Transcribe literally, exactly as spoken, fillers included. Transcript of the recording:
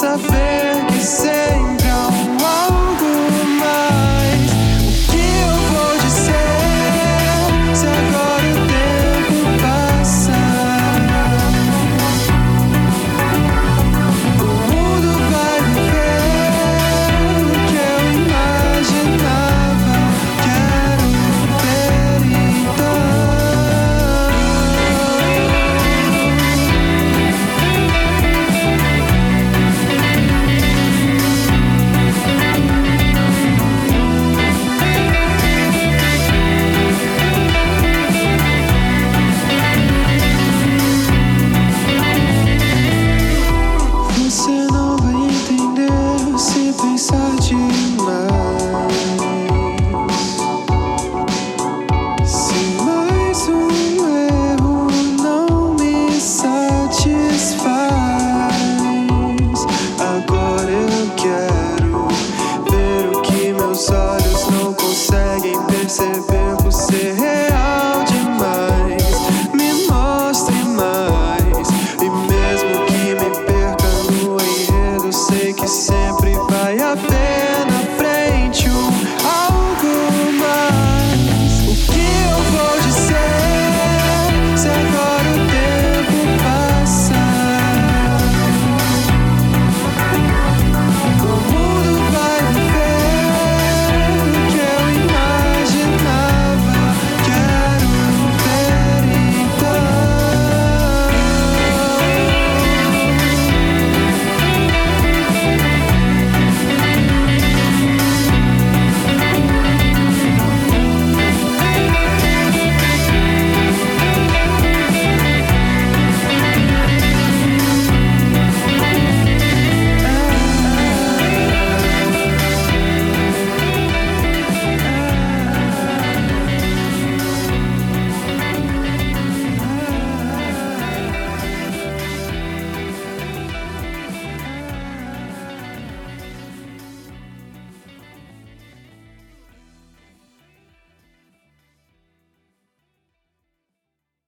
saber que sempre há um algo mais. O que eu vou dizer se agora o tempo passa? O mundo vai viver o que eu imaginava. Quero ter então. Você não vai entender se pensar demais. Se mais um erro não me satisfaz, agora eu quero ver o que meus olhos não conseguem perceber por ser real demais. Me mostre mais, e mesmo que me perca no enredo, sei que sempre